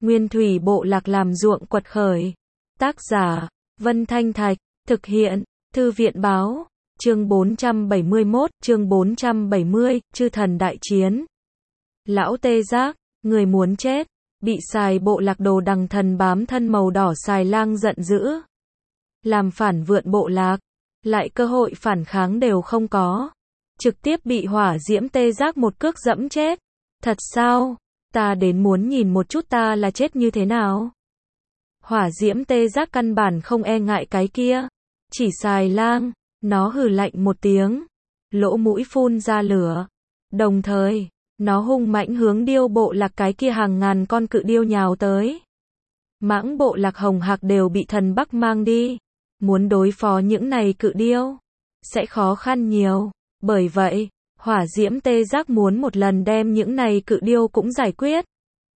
Nguyên thủy bộ lạc làm ruộng quật khởi. Tác giả, Vân Thanh Thạch, thực hiện, Thư viện báo, chương 471, chương 470, chư thần đại chiến. Lão Tê Giác, người muốn chết, bị xài bộ lạc đồ đằng thần bám thân màu đỏ xài lang giận dữ. Làm phản vượn bộ lạc, lại cơ hội phản kháng đều không có. Trực tiếp bị hỏa diễm Tê Giác một cước dẫm chết. Thật sao? Ta đến muốn nhìn một chút ta là chết như thế nào. Hỏa diễm Tê Giác căn bản không e ngại cái kia. Chỉ xài lang, nó hừ lạnh một tiếng. Lỗ mũi phun ra lửa. Đồng thời, nó hung mãnh hướng điêu bộ lạc cái kia hàng ngàn con cự điêu nhào tới. Mãng bộ lạc Hồng Hạc đều bị thần Bắc mang đi. Muốn đối phó những này cự điêu, sẽ khó khăn nhiều. Bởi vậy, hỏa diễm Tê Giác muốn một lần đem những này cự điêu cũng giải quyết.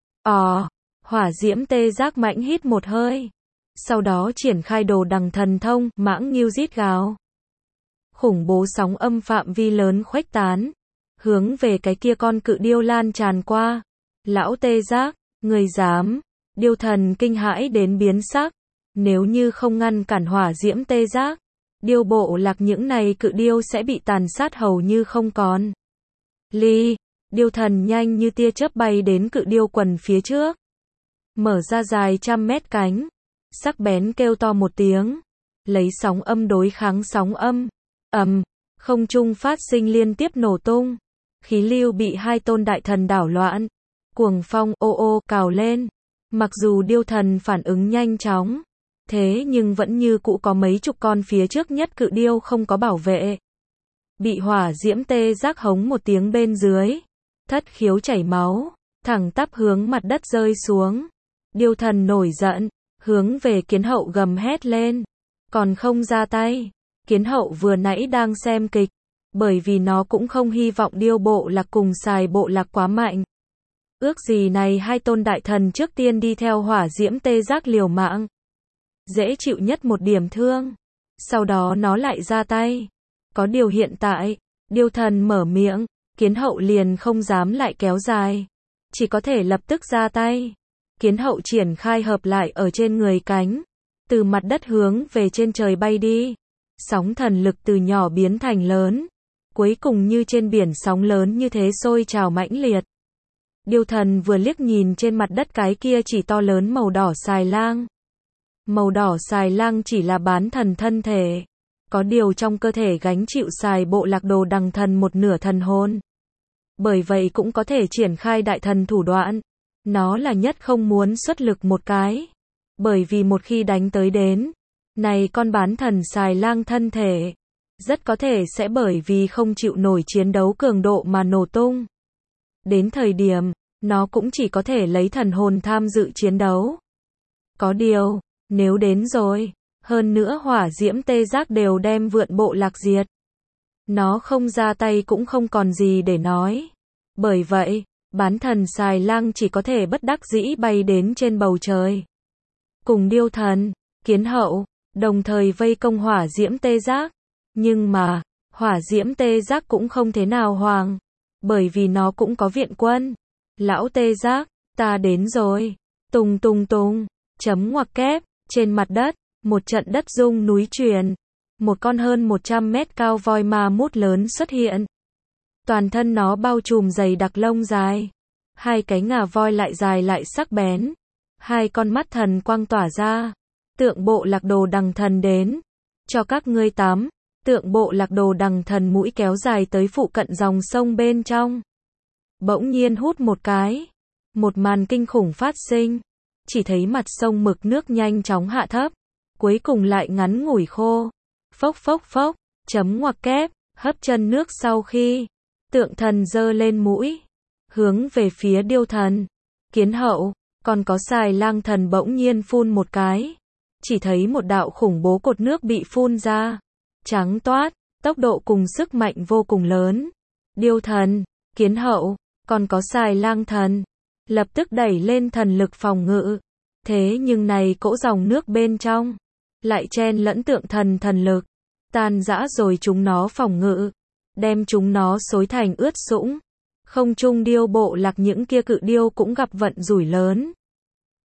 Hỏa diễm Tê Giác mạnh hít một hơi. Sau đó triển khai đồ đằng thần thông, mãng nghiêu rít gào. Khủng bố sóng âm phạm vi lớn khuếch tán. Hướng về cái kia con cự điêu lan tràn qua. Lão Tê Giác, người dám. Điêu thần kinh hãi đến biến sắc. Nếu như không ngăn cản hỏa diễm Tê Giác, điêu bộ lạc những này cự điêu sẽ bị tàn sát hầu như không còn. Điêu thần nhanh như tia chớp bay đến cự điêu quần phía trước. Mở ra dài trăm mét cánh. Sắc bén kêu to một tiếng. Lấy sóng âm đối kháng sóng âm. Không trung phát sinh liên tiếp nổ tung. Khí lưu bị hai tôn đại thần đảo loạn. Cuồng phong cào lên. Mặc dù điêu thần phản ứng nhanh chóng, thế nhưng vẫn như cũ có mấy chục con phía trước nhất cự điêu không có bảo vệ. Bị hỏa diễm Tê Giác hống một tiếng bên dưới. Thất khiếu chảy máu, thẳng tắp hướng mặt đất rơi xuống. Điêu thần nổi giận, hướng về Kiến Hậu gầm hét lên. Còn không ra tay. Kiến Hậu vừa nãy đang xem kịch. Bởi vì nó cũng không hy vọng điêu bộ lạc cùng xài bộ lạc quá mạnh. Ước gì này hai tôn đại thần trước tiên đi theo hỏa diễm Tê Giác liều mạng. Dễ chịu nhất một điểm thương. Sau đó nó lại ra tay. Có điều hiện tại, điêu thần mở miệng, Kiến Hậu liền không dám lại kéo dài. Chỉ có thể lập tức ra tay. Kiến Hậu triển khai hợp lại ở trên người cánh. Từ mặt đất hướng về trên trời bay đi. Sóng thần lực từ nhỏ biến thành lớn. Cuối cùng như trên biển sóng lớn như thế sôi trào mãnh liệt. Điêu thần vừa liếc nhìn trên mặt đất cái kia chỉ to lớn màu đỏ xài lang. Màu đỏ xài lang chỉ là bán thần thân thể. Có điều trong cơ thể gánh chịu xài bộ lạc đồ đằng thần một nửa thần hồn. Bởi vậy cũng có thể triển khai đại thần thủ đoạn. Nó là nhất không muốn xuất lực một cái. Bởi vì một khi đánh tới đến, này con bán thần xài lang thân thể, rất có thể sẽ bởi vì không chịu nổi chiến đấu cường độ mà nổ tung. Đến thời điểm, nó cũng chỉ có thể lấy thần hồn tham dự chiến đấu. Có điều, nếu đến rồi, hơn nữa hỏa diễm Tê Giác đều đem vượn bộ lạc diệt. Nó không ra tay cũng không còn gì để nói. Bởi vậy, bán thần xài lang chỉ có thể bất đắc dĩ bay đến trên bầu trời. Cùng điêu thần, Kiến Hậu, đồng thời vây công hỏa diễm Tê Giác. Nhưng mà, hỏa diễm Tê Giác cũng không thế nào hoàng. Bởi vì nó cũng có viện quân. Lão Tê Giác, ta đến rồi. Tùng tùng tùng, chấm ngoặc kép, trên mặt đất, một trận đất rung núi chuyển. Một con hơn 100 mét cao voi ma mút lớn xuất hiện. Toàn thân nó bao trùm dày đặc lông dài. Hai cái ngà voi lại dài lại sắc bén. Hai con mắt thần quang tỏa ra. Tượng bộ lạc đồ đằng thần đến. Cho các ngươi tắm. Tượng bộ lạc đồ đằng thần mũi kéo dài tới phụ cận dòng sông bên trong. Bỗng nhiên hút một cái. Một màn kinh khủng phát sinh. Chỉ thấy mặt sông mực nước nhanh chóng hạ thấp. Cuối cùng lại ngắn ngủi khô. Phốc phốc phốc, chấm ngoặc kép, hấp chân nước sau khi. Tượng thần giơ lên mũi. Hướng về phía điêu thần. Kiến Hậu, còn có xài lang thần bỗng nhiên phun một cái. Chỉ thấy một đạo khủng bố cột nước bị phun ra. Trắng toát, tốc độ cùng sức mạnh vô cùng lớn. Điêu thần, Kiến Hậu, còn có xài lang thần. Lập tức đẩy lên thần lực phòng ngự. Thế nhưng này cỗ dòng nước bên trong. Lại chen lẫn tượng thần thần lực. Tan rã rồi chúng nó phòng ngự. Đem chúng nó xối thành ướt sũng. Không trung điêu bộ lạc những kia cự điêu cũng gặp vận rủi lớn.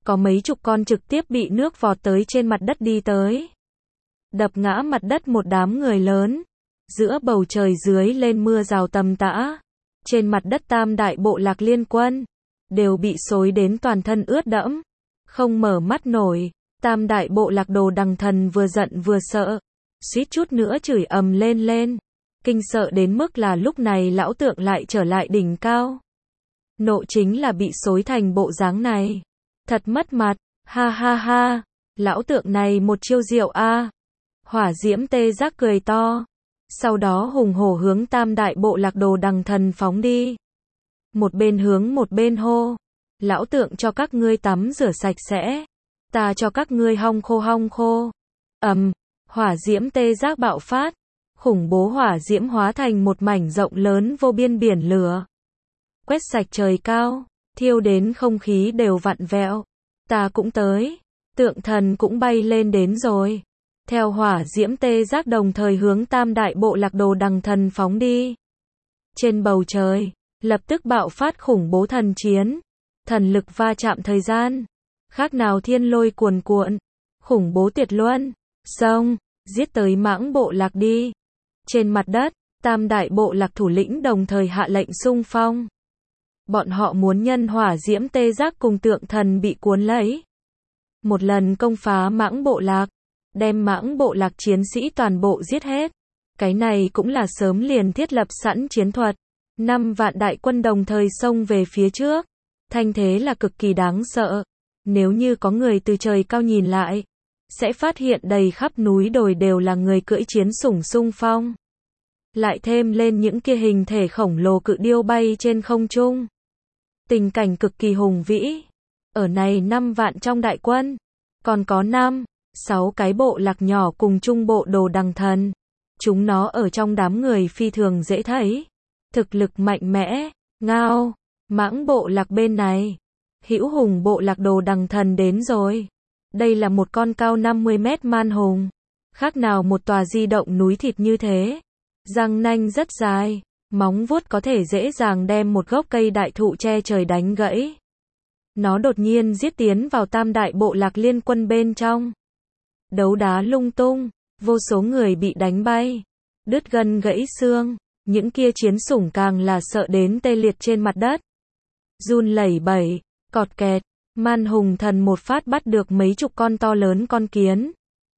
có mấy chục con trực tiếp bị nước vọt tới trên mặt đất đi tới. Đập ngã mặt đất một đám người lớn. Giữa bầu trời dưới lên mưa rào tầm tã. Trên mặt đất tam đại bộ lạc liên quân, đều bị xối đến toàn thân ướt đẫm. Không mở mắt nổi, tam đại bộ lạc Đồ Đằng Thần vừa giận vừa sợ. Suýt chút nữa chửi ầm lên lên. Kinh sợ đến mức là lúc này lão tượng lại trở lại đỉnh cao. Nộ chính là bị xối thành bộ dáng này. Thật mất mặt, ha ha ha, lão tượng này một chiêu diệu a. Hỏa diễm tê giác cười to. Sau đó hùng hổ hướng tam đại bộ lạc Đồ Đằng Thần phóng đi. Một bên hướng một bên hô. Lão tượng cho các ngươi tắm rửa sạch sẽ. Ta cho các ngươi hong khô hong khô. Hỏa diễm tê giác bạo phát. Khủng bố hỏa diễm hóa thành một mảnh rộng lớn vô biên biển lửa. Quét sạch trời cao, thiêu đến không khí đều vặn vẹo. Ta cũng tới. Tượng thần cũng bay lên đến rồi. Theo hỏa diễm tê giác đồng thời hướng tam đại bộ lạc Đồ Đằng Thần phóng đi. Trên bầu trời, lập tức bạo phát khủng bố thần chiến. Thần lực va chạm thời gian. Khác nào thiên lôi cuồn cuộn. Khủng bố tuyệt luân. Xông, giết tới mãng bộ lạc đi. Trên mặt đất, tam đại bộ lạc thủ lĩnh đồng thời hạ lệnh xung phong. Bọn họ muốn nhân hỏa diễm tê giác cùng tượng thần bị cuốn lấy. Một lần công phá mãng bộ lạc. Đem mãng bộ lạc chiến sĩ toàn bộ giết hết. Cái này cũng là sớm liền thiết lập sẵn chiến thuật. 5 vạn đại quân đồng thời xông về phía trước. Thanh thế là cực kỳ đáng sợ. Nếu như có người từ trời cao nhìn lại, sẽ phát hiện đầy khắp núi đồi đều là người cưỡi chiến sủng xung phong. Lại thêm lên những kia hình thể khổng lồ cự điêu bay trên không trung. Tình cảnh cực kỳ hùng vĩ. Ở này 5 vạn trong đại quân, còn có 6 cái bộ lạc nhỏ cùng trung bộ Đồ Đằng Thần. Chúng nó ở trong đám người phi thường dễ thấy. Thực lực mạnh mẽ, ngao, mãng bộ lạc bên này. Hữu hùng bộ lạc Đồ Đằng Thần đến rồi. Đây là một con cao 50 mét man hùng. Khác nào một tòa di động núi thịt như thế. Răng nanh rất dài, móng vuốt có thể dễ dàng đem một gốc cây đại thụ che trời đánh gãy. Nó đột nhiên giết tiến vào tam đại bộ lạc liên quân bên trong. Đấu đá lung tung, vô số người bị đánh bay, đứt gân gãy xương, những kia chiến sủng càng là sợ đến tê liệt trên mặt đất. Run lẩy bẩy, cọt kẹt, man hùng thần một phát bắt được mấy chục con to lớn con kiến.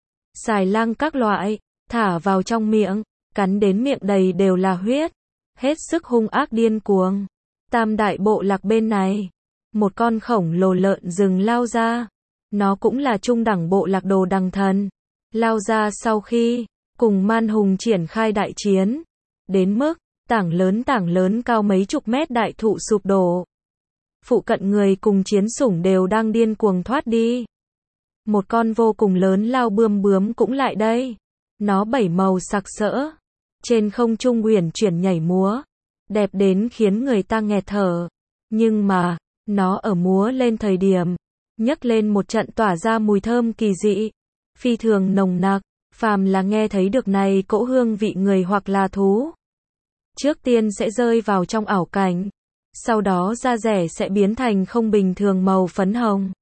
Xài lang các loại, thả vào trong miệng, cắn đến miệng đầy đều là huyết, hết sức hung ác điên cuồng. Tam đại bộ lạc bên này, một con khổng lồ lợn rừng lao ra. Nó cũng là trung đẳng bộ lạc Đồ Đằng Thần. Lao ra sau khi cùng man hùng triển khai đại chiến. Đến mức tảng lớn cao mấy chục mét đại thụ sụp đổ. Phụ cận người cùng chiến sủng đều đang điên cuồng thoát đi. Một con vô cùng lớn lao bươm bướm cũng lại đây. Nó 7 màu sặc sỡ. Trên không trung uyển chuyển nhảy múa. Đẹp đến khiến người ta nghẹt thở. Nhưng mà, nó ở múa lên thời điểm. Nhấc lên một trận tỏa ra mùi thơm kỳ dị. Phi thường nồng nặc. Phàm là nghe thấy được này cỗ hương vị người hoặc là thú. Trước tiên sẽ rơi vào trong ảo cảnh. Sau đó da rẻ sẽ biến thành không bình thường màu phấn hồng.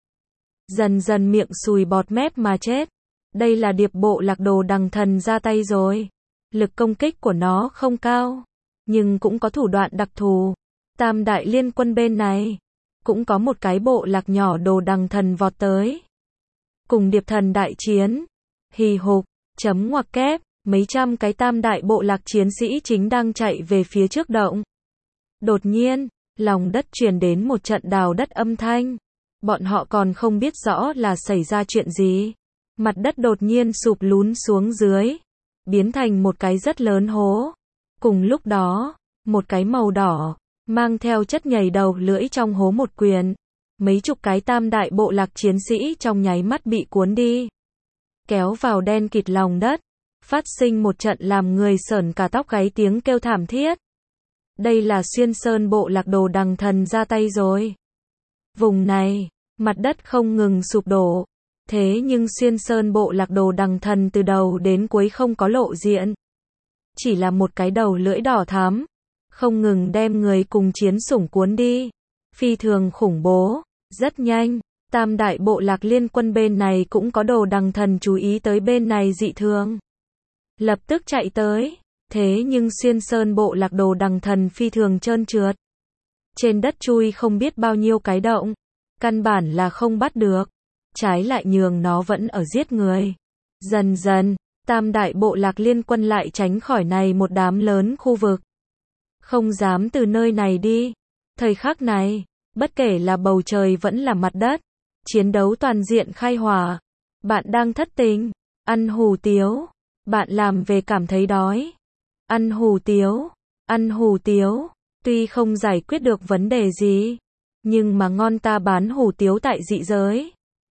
Dần dần miệng sùi bọt mép mà chết. Đây là điệp bộ lạc Đồ Đằng Thần ra tay rồi. Lực công kích của nó không cao. Nhưng cũng có thủ đoạn đặc thù. Tam đại liên quân bên này. Cũng có một cái bộ lạc nhỏ Đồ Đằng Thần vọt tới. Cùng điệp thần đại chiến. Hì hục, chấm ngoặc kép. Mấy trăm cái tam đại bộ lạc chiến sĩ chính đang chạy về phía trước động. Đột nhiên, lòng đất truyền đến một trận đào đất âm thanh. Bọn họ còn không biết rõ là xảy ra chuyện gì. Mặt đất đột nhiên sụp lún xuống dưới. Biến thành một cái rất lớn hố. Cùng lúc đó, một cái màu đỏ, mang theo chất nhảy đầu lưỡi trong hố một quyền. Mấy chục cái tam đại bộ lạc chiến sĩ trong nháy mắt bị cuốn đi. Kéo vào đen kịt lòng đất. Phát sinh một trận làm người sởn cả tóc gáy tiếng kêu thảm thiết. Đây là Xuyên Sơn bộ lạc Đồ Đằng Thần ra tay rồi. Vùng này, mặt đất không ngừng sụp đổ. Thế nhưng Xuyên Sơn bộ lạc Đồ Đằng Thần từ đầu đến cuối không có lộ diện. Chỉ là một cái đầu lưỡi đỏ thắm. Không ngừng đem người cùng chiến sủng cuốn đi. Phi thường khủng bố. Rất nhanh, Tam đại bộ lạc liên quân bên này cũng có Đồ Đằng Thần chú ý tới bên này dị thường. Lập tức chạy tới. Thế nhưng Xuyên Sơn bộ lạc Đồ Đằng Thần phi thường trơn trượt. Trên đất chui không biết bao nhiêu cái động. Căn bản là không bắt được. Trái lại nhường nó vẫn ở giết người. Dần dần, tam đại bộ lạc liên quân lại tránh khỏi này một đám lớn khu vực. Không dám từ nơi này đi. Thời khắc này, bất kể là bầu trời vẫn là mặt đất. Chiến đấu toàn diện khai hỏa. Bạn đang thất tình. Ăn hủ tiếu. Bạn làm về cảm thấy đói. Ăn hủ tiếu. Ăn hủ tiếu. Tuy không giải quyết được vấn đề gì. Nhưng mà ngon ta bán hủ tiếu tại dị giới.